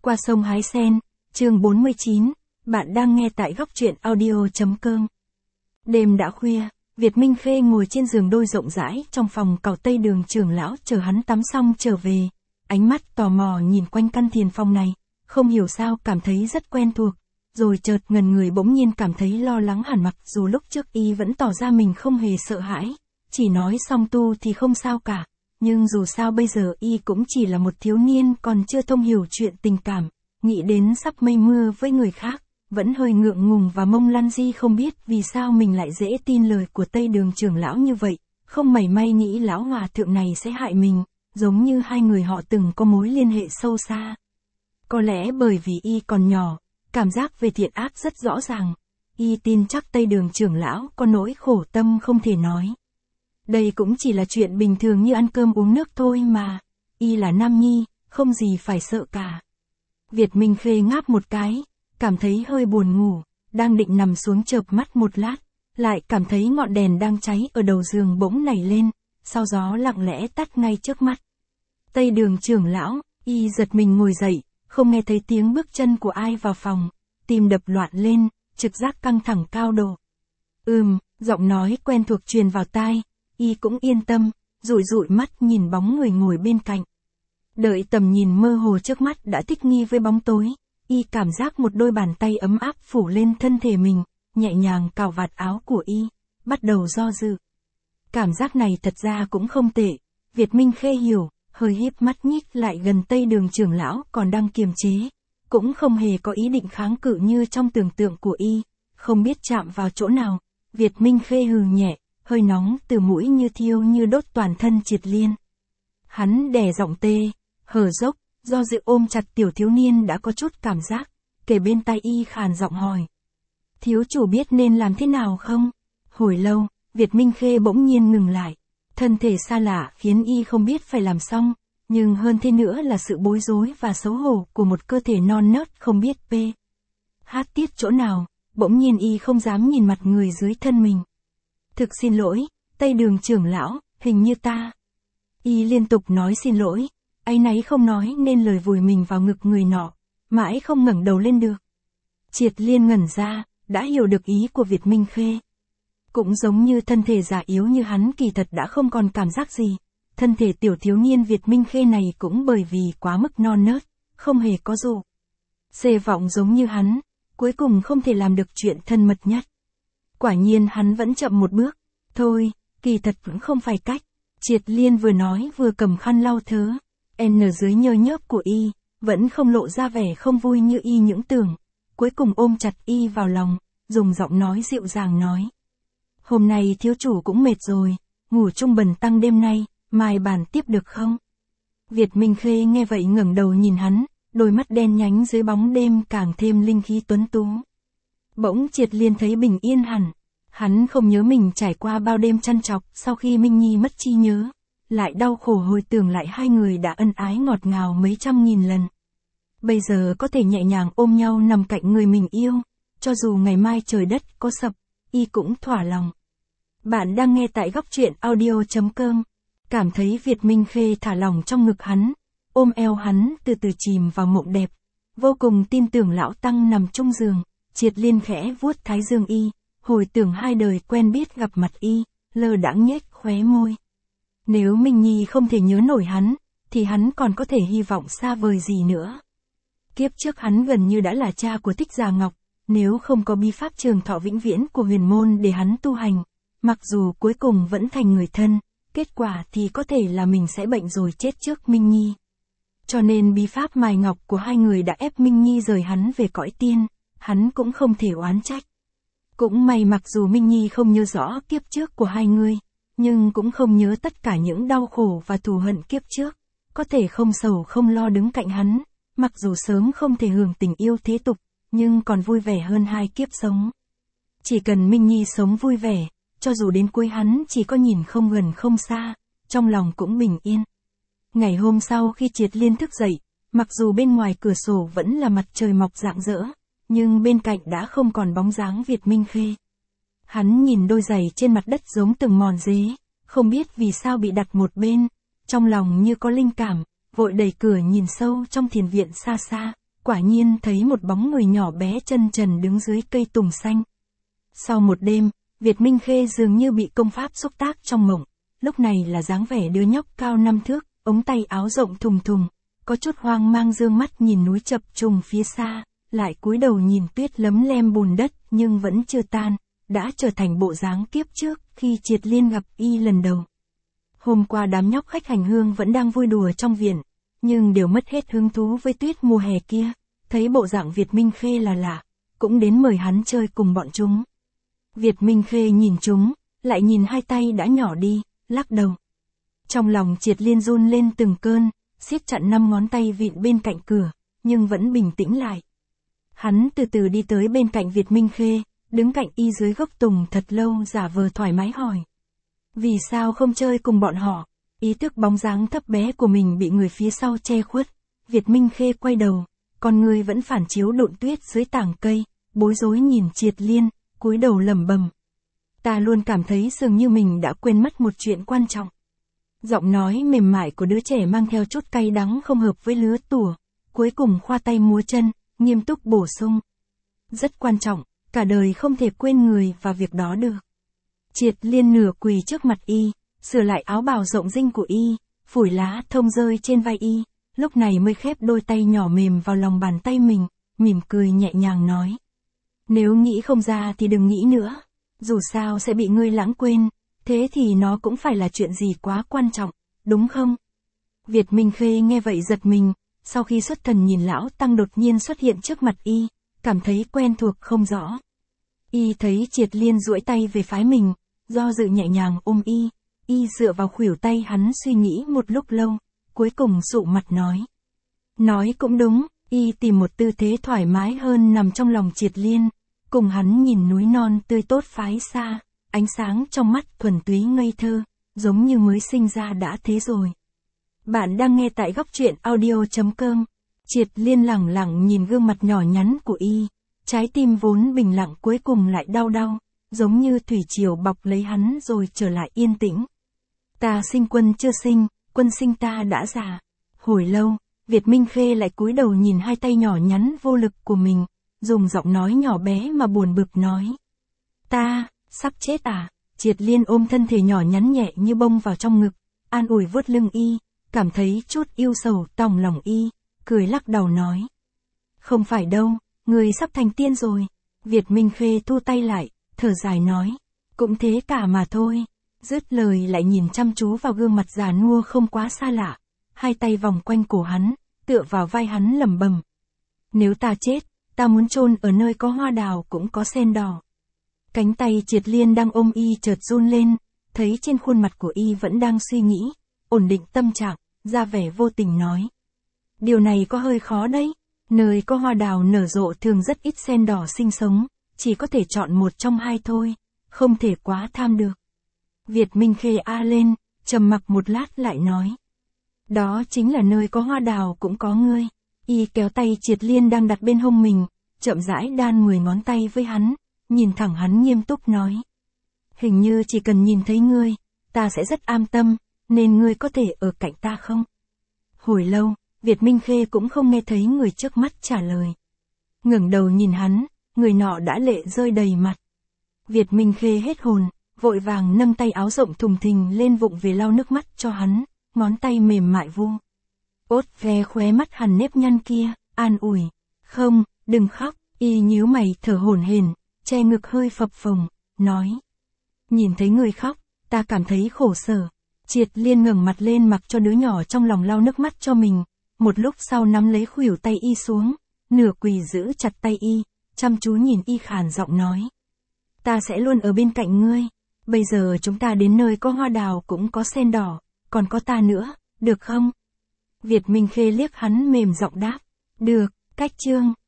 Qua sông hái sen, chương 49, bạn đang nghe tại góc truyện audio.com. Đêm đã khuya, Việt Minh Khê ngồi trên giường đôi rộng rãi trong phòng cào Tây Đường trưởng lão chờ hắn tắm xong trở về. Ánh mắt tò mò nhìn quanh căn thiền phòng này, không hiểu sao cảm thấy rất quen thuộc, rồi chợt ngần người bỗng nhiên cảm thấy lo lắng hẳn mặc dù lúc trước y vẫn tỏ ra mình không hề sợ hãi, chỉ nói song tu thì không sao cả. Nhưng dù sao bây giờ y cũng chỉ là một thiếu niên còn chưa thông hiểu chuyện tình cảm, nghĩ đến sắp mây mưa với người khác, vẫn hơi ngượng ngùng và mông lăn di không biết vì sao mình lại dễ tin lời của Tây Đường trưởng lão như vậy, không mảy may nghĩ lão hòa thượng này sẽ hại mình, giống như hai người họ từng có mối liên hệ sâu xa. Có lẽ bởi vì y còn nhỏ, cảm giác về thiện ác rất rõ ràng, y tin chắc Tây Đường trưởng lão có nỗi khổ tâm không thể nói. Đây cũng chỉ là chuyện bình thường như ăn cơm uống nước thôi mà, y là nam nhi, không gì phải sợ cả. Việt Minh Khê ngáp một cái, cảm thấy hơi buồn ngủ, đang định nằm xuống chợp mắt một lát, lại cảm thấy ngọn đèn đang cháy ở đầu giường bỗng nảy lên, sau đó lặng lẽ tắt ngay trước mắt. Tây Đường trưởng lão, y giật mình ngồi dậy, không nghe thấy tiếng bước chân của ai vào phòng, tim đập loạn lên, trực giác căng thẳng cao độ. Giọng nói quen thuộc truyền vào tai. Y cũng yên tâm, dụi mắt nhìn bóng người ngồi bên cạnh. Đợi tầm nhìn mơ hồ trước mắt đã thích nghi với bóng tối, y cảm giác một đôi bàn tay ấm áp phủ lên thân thể mình, nhẹ nhàng cào vạt áo của y, bắt đầu do dự. Cảm giác này thật ra cũng không tệ, Việt Minh Khê hiểu, hơi híp mắt nhích lại gần Tây Đường trưởng lão còn đang kiềm chế, cũng không hề có ý định kháng cự như trong tưởng tượng của y, không biết chạm vào chỗ nào, Việt Minh Khê hừ nhẹ. Hơi nóng từ mũi như thiêu như đốt toàn thân Triệt Liên. Hắn đè giọng tê, hở dốc, do dự ôm chặt tiểu thiếu niên đã có chút cảm giác, kề bên tai y khàn giọng hỏi. Thiếu chủ biết nên làm thế nào không? Hồi lâu, Việt Minh Khê bỗng nhiên ngừng lại. Thân thể xa lạ khiến y không biết phải làm xong, nhưng hơn thế nữa là sự bối rối và xấu hổ của một cơ thể non nớt không biết hát tiết chỗ nào, bỗng nhiên y không dám nhìn mặt người dưới thân mình. Thực xin lỗi, Tây Đường trưởng lão, hình như ta. Y liên tục nói xin lỗi, áy náy không nói nên lời vùi mình vào ngực người nọ, mãi không ngẩng đầu lên được. Triệt Liên ngẩn ra, đã hiểu được ý của Việt Minh Khê. Cũng giống như thân thể già yếu như hắn kỳ thật đã không còn cảm giác gì, thân thể tiểu thiếu niên Việt Minh Khê này cũng bởi vì quá mức non nớt, không hề có dụ. Xê vọng giống như hắn, cuối cùng không thể làm được chuyện thân mật nhất. Quả nhiên hắn vẫn chậm một bước, thôi, kỳ thật cũng không phải cách. Triệt Liên vừa nói vừa cầm khăn lau thớ, dưới nhơ nhớp của y, vẫn không lộ ra vẻ không vui như y những tưởng, cuối cùng ôm chặt y vào lòng, dùng giọng nói dịu dàng nói. Hôm nay thiếu chủ cũng mệt rồi, ngủ chung bần tăng đêm nay, mai bàn tiếp được không? Việt Minh Khê nghe vậy ngẩng đầu nhìn hắn, đôi mắt đen nhánh dưới bóng đêm càng thêm linh khí tuấn tú. Bỗng Triệt Liên thấy bình yên hẳn, hắn không nhớ mình trải qua bao đêm trăn trọc sau khi Minh Nhi mất trí nhớ, lại đau khổ hồi tưởng lại hai người đã ân ái ngọt ngào mấy trăm nghìn lần. Bây giờ có thể nhẹ nhàng ôm nhau nằm cạnh người mình yêu, cho dù ngày mai trời đất có sập, y cũng thỏa lòng. Bạn đang nghe tại góc truyện audio.com, cảm thấy Việt Minh Khê thả lỏng trong ngực hắn, ôm eo hắn từ từ chìm vào mộng đẹp, vô cùng tin tưởng lão tăng nằm chung giường. Triệt Liên khẽ vuốt thái dương y, hồi tưởng hai đời quen biết gặp mặt y, lơ đãng nhếch khóe môi. Nếu Minh Nhi không thể nhớ nổi hắn, thì hắn còn có thể hy vọng xa vời gì nữa. Kiếp trước hắn gần như đã là cha của Thích Già Ngọc, nếu không có bí pháp trường thọ vĩnh viễn của huyền môn để hắn tu hành, mặc dù cuối cùng vẫn thành người thân, kết quả thì có thể là mình sẽ bệnh rồi chết trước Minh Nhi. Cho nên bí pháp mài ngọc của hai người đã ép Minh Nhi rời hắn về cõi tiên. Hắn cũng không thể oán trách. Cũng may mặc dù Minh Nhi không nhớ rõ kiếp trước của hai người, nhưng cũng không nhớ tất cả những đau khổ và thù hận kiếp trước, có thể không sầu không lo đứng cạnh hắn, mặc dù sớm không thể hưởng tình yêu thế tục, nhưng còn vui vẻ hơn hai kiếp sống. Chỉ cần Minh Nhi sống vui vẻ, cho dù đến cuối hắn chỉ có nhìn không gần không xa, trong lòng cũng bình yên. Ngày hôm sau khi Triệt Liên thức dậy, mặc dù bên ngoài cửa sổ vẫn là mặt trời mọc rạng rỡ, nhưng bên cạnh đã không còn bóng dáng Việt Minh Khê. Hắn nhìn đôi giày trên mặt đất giống từng mòn dế, không biết vì sao bị đặt một bên, trong lòng như có linh cảm, vội đẩy cửa nhìn sâu trong thiền viện xa xa, quả nhiên thấy một bóng người nhỏ bé chân trần đứng dưới cây tùng xanh. Sau một đêm, Việt Minh Khê dường như bị công pháp xúc tác trong mộng, lúc này là dáng vẻ đứa nhóc cao 5 thước, ống tay áo rộng thùng thùng, có chút hoang mang dương mắt nhìn núi chập trùng phía xa, lại cúi đầu nhìn tuyết lấm lem bùn đất nhưng vẫn chưa tan, đã trở thành bộ dáng kiếp trước khi Triệt Liên gặp y lần đầu. Hôm qua đám nhóc khách hành hương vẫn đang vui đùa trong viện, nhưng đều mất hết hứng thú với tuyết mùa hè kia, thấy bộ dạng Việt Minh Khê là lạ, cũng đến mời hắn chơi cùng bọn chúng. Việt Minh Khê nhìn chúng, lại nhìn hai tay đã nhỏ đi, lắc đầu. Trong lòng Triệt Liên run lên từng cơn, siết chặt 5 ngón tay vịn bên cạnh cửa, nhưng vẫn bình tĩnh lại. Hắn từ từ đi tới bên cạnh Việt Minh Khê, đứng cạnh y dưới gốc tùng thật lâu giả vờ thoải mái hỏi. Vì sao không chơi cùng bọn họ? Ý thức bóng dáng thấp bé của mình bị người phía sau che khuất. Việt Minh Khê quay đầu, con người vẫn phản chiếu độn tuyết dưới tảng cây, bối rối nhìn Triệt Liên, cúi đầu lẩm bẩm. Ta luôn cảm thấy dường như mình đã quên mất một chuyện quan trọng. Giọng nói mềm mại của đứa trẻ mang theo chút cay đắng không hợp với lứa tủa, cuối cùng khoa tay múa chân, nghiêm túc bổ sung. Rất quan trọng, cả đời không thể quên người và việc đó được. Triệt Liên nửa quỳ trước mặt y, sửa lại áo bào rộng rinh của y, phủi lá thông rơi trên vai y, lúc này mới khép đôi tay nhỏ mềm vào lòng bàn tay mình, mỉm cười nhẹ nhàng nói. Nếu nghĩ không ra thì đừng nghĩ nữa, dù sao sẽ bị ngươi lãng quên, thế thì nó cũng phải là chuyện gì quá quan trọng, đúng không? Việt Minh Khê nghe vậy giật mình, sau khi xuất thần nhìn lão tăng đột nhiên xuất hiện trước mặt y, cảm thấy quen thuộc không rõ. Y thấy Triệt Liên duỗi tay về phái mình, do dự nhẹ nhàng ôm y dựa vào khuỷu tay hắn suy nghĩ một lúc lâu, cuối cùng sụ mặt nói. Nói cũng đúng, y tìm một tư thế thoải mái hơn nằm trong lòng Triệt Liên, cùng hắn nhìn núi non tươi tốt phái xa, ánh sáng trong mắt thuần túy ngây thơ, giống như mới sinh ra đã thế rồi. Bạn đang nghe tại góc truyện audio.com. Triệt Liên lẳng lặng nhìn gương mặt nhỏ nhắn của y, trái tim vốn bình lặng cuối cùng lại đau đau, giống như thủy triều bọc lấy hắn rồi trở lại yên tĩnh. Ta sinh quân chưa sinh, quân sinh ta đã già. Hồi lâu, Việt Minh Khê lại cúi đầu nhìn hai tay nhỏ nhắn vô lực của mình, dùng giọng nói nhỏ bé mà buồn bực nói. Ta, sắp chết à? Triệt Liên ôm thân thể nhỏ nhắn nhẹ như bông vào trong ngực, an ủi vuốt lưng y, cảm thấy chút yêu sầu tòng lòng y, cười lắc đầu nói. Không phải đâu, người sắp thành tiên rồi. Việt Minh Khê thu tay lại, thở dài nói. Cũng thế cả mà thôi. Dứt lời lại nhìn chăm chú vào gương mặt già nua không quá xa lạ, hai tay vòng quanh cổ hắn, tựa vào vai hắn lẩm bẩm. Nếu ta chết, ta muốn chôn ở nơi có hoa đào cũng có sen đỏ. Cánh tay Triệt Liên đang ôm y chợt run lên, thấy trên khuôn mặt của y vẫn đang suy nghĩ, ổn định tâm trạng, ra vẻ vô tình nói. Điều này có hơi khó đấy, nơi có hoa đào nở rộ thường rất ít sen đỏ sinh sống, chỉ có thể chọn một trong hai thôi, không thể quá tham được. Việt Minh Khê a lên, trầm mặc một lát lại nói. Đó chính là nơi có hoa đào cũng có ngươi. Y kéo tay Triệt Liên đang đặt bên hông mình, chậm rãi đan 10 ngón tay với hắn, nhìn thẳng hắn nghiêm túc nói. Hình như chỉ cần nhìn thấy ngươi, ta sẽ rất an tâm, nên ngươi có thể ở cạnh ta không? Hồi lâu, Việt Minh Khê cũng không nghe thấy người trước mắt trả lời. Ngẩng đầu nhìn hắn, người nọ đã lệ rơi đầy mặt. Việt Minh Khê hết hồn, vội vàng nâng tay áo rộng thùng thình lên vụng về lau nước mắt cho hắn, ngón tay mềm mại vu. Ốt ve khóe mắt hằn nếp nhăn kia, an ủi. Không, đừng khóc, y nhíu mày thở hổn hển, che ngực hơi phập phồng, nói. Nhìn thấy người khóc, ta cảm thấy khổ sở. Triệt Liên ngẩng mặt lên mặc cho đứa nhỏ trong lòng lau nước mắt cho mình, một lúc sau nắm lấy khuỷu tay y xuống, nửa quỳ giữ chặt tay y, chăm chú nhìn y khàn giọng nói. Ta sẽ luôn ở bên cạnh ngươi, bây giờ chúng ta đến nơi có hoa đào cũng có sen đỏ, còn có ta nữa, được không? Việt Minh Khê liếc hắn mềm giọng đáp. Được, cách chương.